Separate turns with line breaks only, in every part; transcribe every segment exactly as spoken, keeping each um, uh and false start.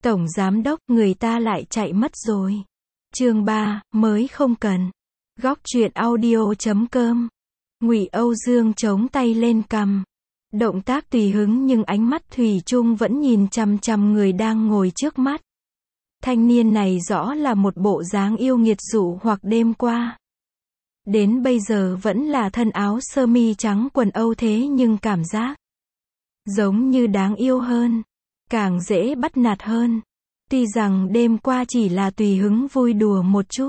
Tổng giám đốc, người ta lại chạy mất rồi. Chương ba, mới không cần. Góc truyện audio chấm com. Ngụy Âu Dương chống tay lên cằm. Động tác tùy hứng nhưng ánh mắt thủy chung vẫn nhìn chằm chằm người đang ngồi trước mắt. Thanh niên này rõ là một bộ dáng yêu nghiệt dụ hoặc đêm qua. Đến bây giờ vẫn là thân áo sơ mi trắng quần Âu thế nhưng cảm giác giống như đáng yêu hơn, càng dễ bắt nạt hơn. Tuy rằng đêm qua chỉ là tùy hứng vui đùa một chút.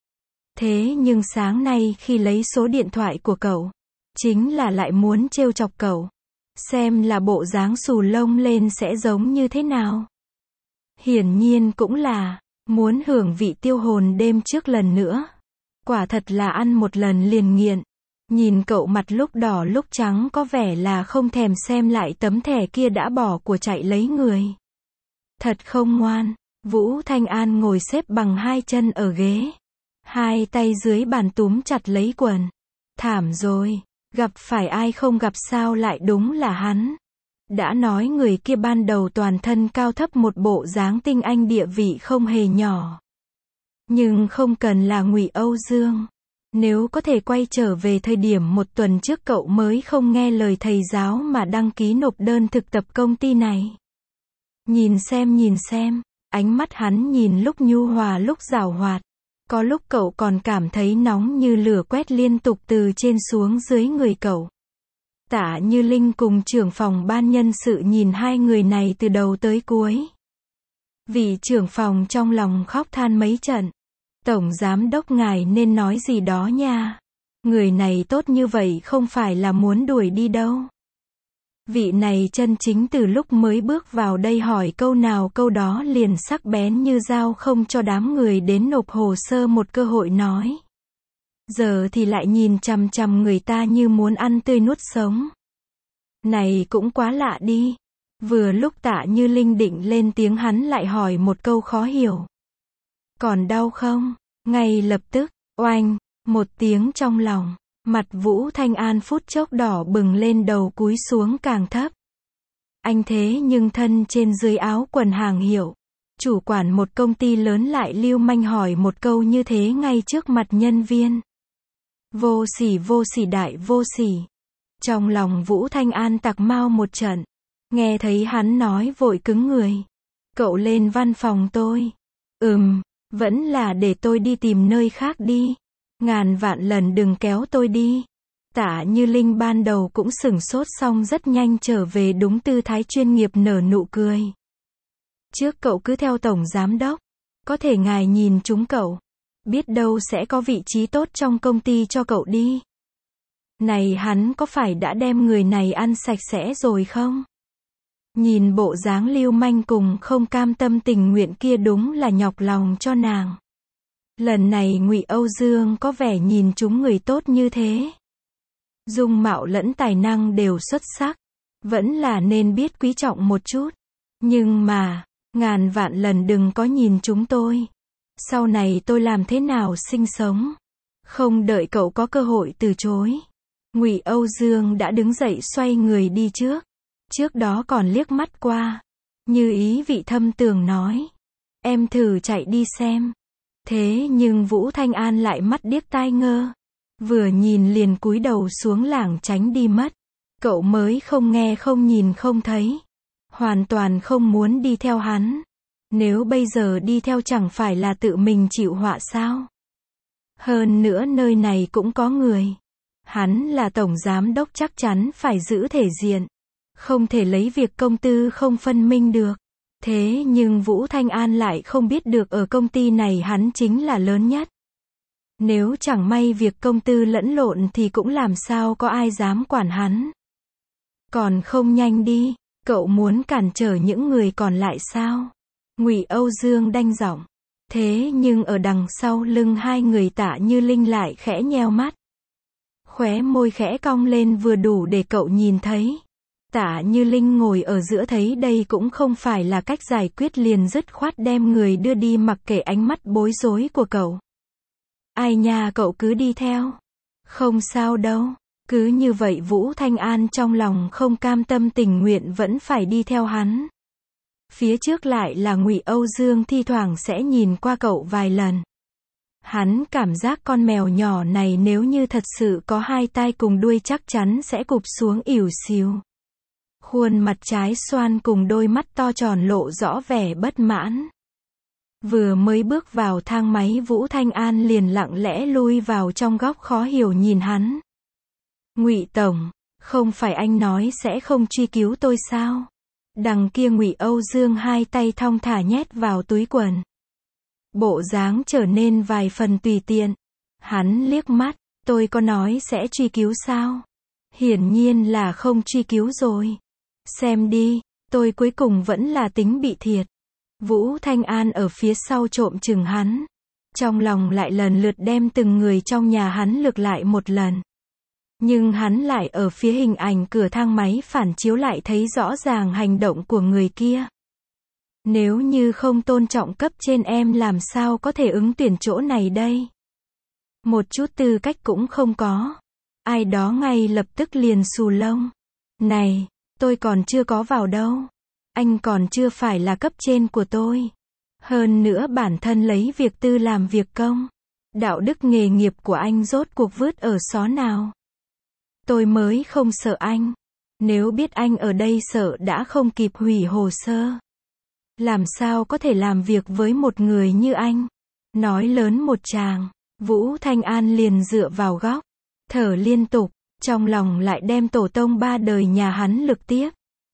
Thế nhưng sáng nay khi lấy số điện thoại của cậu, chính là lại muốn trêu chọc cậu. Xem là bộ dáng xù lông lên sẽ giống như thế nào. Hiển nhiên cũng là muốn hưởng vị tiêu hồn đêm trước lần nữa. Quả thật là ăn một lần liền nghiện. Nhìn cậu mặt lúc đỏ lúc trắng có vẻ là không thèm xem lại tấm thẻ kia đã bỏ của chạy lấy người. Thật không ngoan. Vũ Thanh An ngồi xếp bằng hai chân ở ghế. Hai tay dưới bàn túm chặt lấy quần. Thảm rồi. Gặp phải ai không gặp sao lại đúng là hắn. Đã nói người kia ban đầu toàn thân cao thấp một bộ dáng tinh anh địa vị không hề nhỏ. Nhưng không cần là Ngụy Âu Dương. Nếu có thể quay trở về thời điểm một tuần trước cậu mới không nghe lời thầy giáo mà đăng ký nộp đơn thực tập công ty này. Nhìn xem nhìn xem, ánh mắt hắn nhìn lúc nhu hòa lúc giảo hoạt. Có lúc cậu còn cảm thấy nóng như lửa quét liên tục từ trên xuống dưới người cậu. Tạ Như Linh cùng trưởng phòng ban nhân sự nhìn hai người này từ đầu tới cuối. Vị trưởng phòng trong lòng khóc than mấy trận. Tổng giám đốc ngài nên nói gì đó nha. Người này tốt như vậy không phải là muốn đuổi đi đâu. Vị này chân chính từ lúc mới bước vào đây hỏi câu nào câu đó liền sắc bén như dao, không cho đám người đến nộp hồ sơ một cơ hội nói. Giờ thì lại nhìn chằm chằm người ta như muốn ăn tươi nuốt sống. Này cũng quá lạ đi. Vừa lúc Tạ Như Linh định lên tiếng hắn lại hỏi một câu khó hiểu. Còn đau không? Ngay lập tức, oanh, một tiếng trong lòng. Mặt Vũ Thanh An phút chốc đỏ bừng lên, đầu cúi xuống càng thấp. Anh thế nhưng thân trên dưới áo quần hàng hiệu. Chủ quản một công ty lớn lại lưu manh hỏi một câu như thế ngay trước mặt nhân viên. Vô sỉ vô sỉ đại vô sỉ. Trong lòng Vũ Thanh An tạc mau một trận. Nghe thấy hắn nói vội cứng người. Cậu lên văn phòng tôi. Ừm, vẫn là để tôi đi tìm nơi khác đi. Ngàn vạn lần đừng kéo tôi đi. Tạ Như Linh ban đầu cũng sửng sốt xong rất nhanh trở về đúng tư thái chuyên nghiệp nở nụ cười. Trước cậu cứ theo tổng giám đốc. Có thể ngài nhìn chúng cậu. Biết đâu sẽ có vị trí tốt trong công ty cho cậu đi. Này hắn có phải đã đem người này ăn sạch sẽ rồi không? Nhìn bộ dáng lưu manh cùng không cam tâm tình nguyện kia đúng là nhọc lòng cho nàng. Lần này Ngụy Âu Dương có vẻ nhìn chúng người tốt như thế. Dung mạo lẫn tài năng đều xuất sắc. Vẫn là nên biết quý trọng một chút. Nhưng mà, ngàn vạn lần đừng có nhìn chúng tôi. Sau này tôi làm thế nào sinh sống? Không đợi cậu có cơ hội từ chối. Ngụy Âu Dương đã đứng dậy xoay người đi trước. Trước đó còn liếc mắt qua. Như ý vị thâm tường nói. Em thử chạy đi xem. Thế nhưng Vũ Thanh An lại mắt điếc tai ngơ. Vừa nhìn liền cúi đầu xuống lảng tránh đi mất. Cậu mới không nghe không nhìn không thấy. Hoàn toàn không muốn đi theo hắn. Nếu bây giờ đi theo chẳng phải là tự mình chịu họa sao? Hơn nữa nơi này cũng có người. Hắn là tổng giám đốc chắc chắn phải giữ thể diện. Không thể lấy việc công tư không phân minh được. Thế nhưng Vũ Thanh An lại không biết được ở công ty này hắn chính là lớn nhất. Nếu chẳng may việc công tư lẫn lộn thì cũng làm sao có ai dám quản hắn. Còn không nhanh đi, cậu muốn cản trở những người còn lại sao? Ngụy Âu Dương đanh giọng. Thế nhưng ở đằng sau lưng hai người Tạ Như Linh lại khẽ nheo mắt. Khóe môi khẽ cong lên vừa đủ để cậu nhìn thấy. Tạ Như Linh ngồi ở giữa thấy đây cũng không phải là cách giải quyết liền dứt khoát đem người đưa đi mặc kệ ánh mắt bối rối của cậu. Ai nha, cậu cứ đi theo. Không sao đâu. Cứ như vậy Vũ Thanh An trong lòng không cam tâm tình nguyện vẫn phải đi theo hắn. Phía trước lại là Ngụy Âu Dương thi thoảng sẽ nhìn qua cậu vài lần. Hắn cảm giác con mèo nhỏ này nếu như thật sự có hai tai cùng đuôi chắc chắn sẽ cụp xuống ỉu xìu. Khuôn mặt trái xoan cùng đôi mắt to tròn lộ rõ vẻ bất mãn. Vừa mới bước vào thang máy Vũ Thanh An liền lặng lẽ lui vào trong góc khó hiểu nhìn hắn. Ngụy Tổng, không phải anh nói sẽ không truy cứu tôi sao? Đằng kia Ngụy Âu Dương hai tay thong thả nhét vào túi quần. Bộ dáng trở nên vài phần tùy tiện. Hắn liếc mắt, tôi có nói sẽ truy cứu sao? Hiển nhiên là không truy cứu rồi. Xem đi, tôi cuối cùng vẫn là tính bị thiệt. Vũ Thanh An ở phía sau trộm chừng hắn. Trong lòng lại lần lượt đem từng người trong nhà hắn lược lại một lần. Nhưng hắn lại ở phía hình ảnh cửa thang máy phản chiếu lại thấy rõ ràng hành động của người kia. Nếu như không tôn trọng cấp trên em làm sao có thể ứng tuyển chỗ này đây? Một chút tư cách cũng không có. Ai đó ngay lập tức liền xù lông. Này, tôi còn chưa có vào đâu. Anh còn chưa phải là cấp trên của tôi. Hơn nữa bản thân lấy việc tư làm việc công. Đạo đức nghề nghiệp của anh rốt cuộc vứt ở xó nào? Tôi mới không sợ anh. Nếu biết anh ở đây sợ đã không kịp hủy hồ sơ. Làm sao có thể làm việc với một người như anh? Nói lớn một tràng, Vũ Thanh An liền dựa vào góc, thở liên tục, trong lòng lại đem tổ tông ba đời nhà hắn lược tiếp.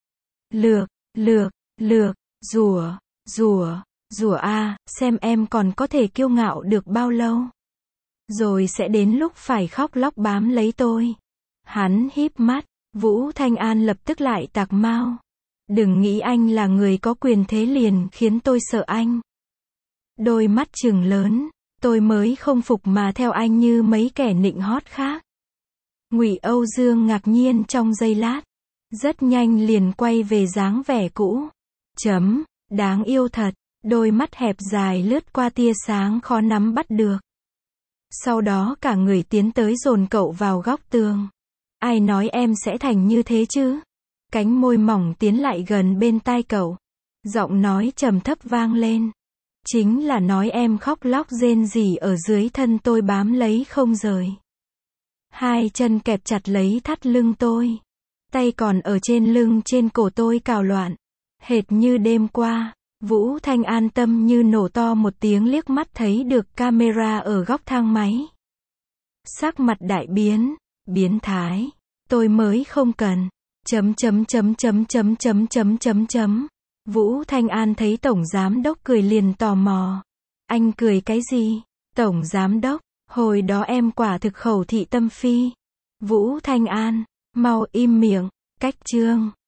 Lược, lược, lược, rủa, rủa, rủa a, xem em còn có thể kiêu ngạo được bao lâu. Rồi sẽ đến lúc phải khóc lóc bám lấy tôi. Hắn híp mắt, Vũ Thanh An lập tức lại tạc mau. Đừng nghĩ anh là người có quyền thế liền khiến tôi sợ anh. Đôi mắt trừng lớn, tôi mới không phục mà theo anh như mấy kẻ nịnh hót khác. Ngụy Âu Dương ngạc nhiên trong giây lát, rất nhanh liền quay về dáng vẻ cũ. Chấm, đáng yêu thật, đôi mắt hẹp dài lướt qua tia sáng khó nắm bắt được. Sau đó cả người tiến tới dồn cậu vào góc tường. Ai nói em sẽ thành như thế chứ? Cánh môi mỏng tiến lại gần bên tai cậu. Giọng nói trầm thấp vang lên. Chính là nói em khóc lóc rên rỉ ở dưới thân tôi bám lấy không rời. Hai chân kẹp chặt lấy thắt lưng tôi. Tay còn ở trên lưng trên cổ tôi cào loạn. Hệt như đêm qua, Vũ Thanh An tâm như nổ to một tiếng liếc mắt thấy được camera ở góc thang máy. Sắc mặt đại biến, biến thái. Tôi mới không cần. Chấm chấm chấm chấm chấm chấm chấm chấm chấm. Vũ Thanh An thấy Tổng Giám Đốc cười liền tò mò. Anh cười cái gì? Tổng Giám Đốc, hồi đó em quả thực khẩu thị tâm phi. Vũ Thanh An, mau im miệng, cách chương.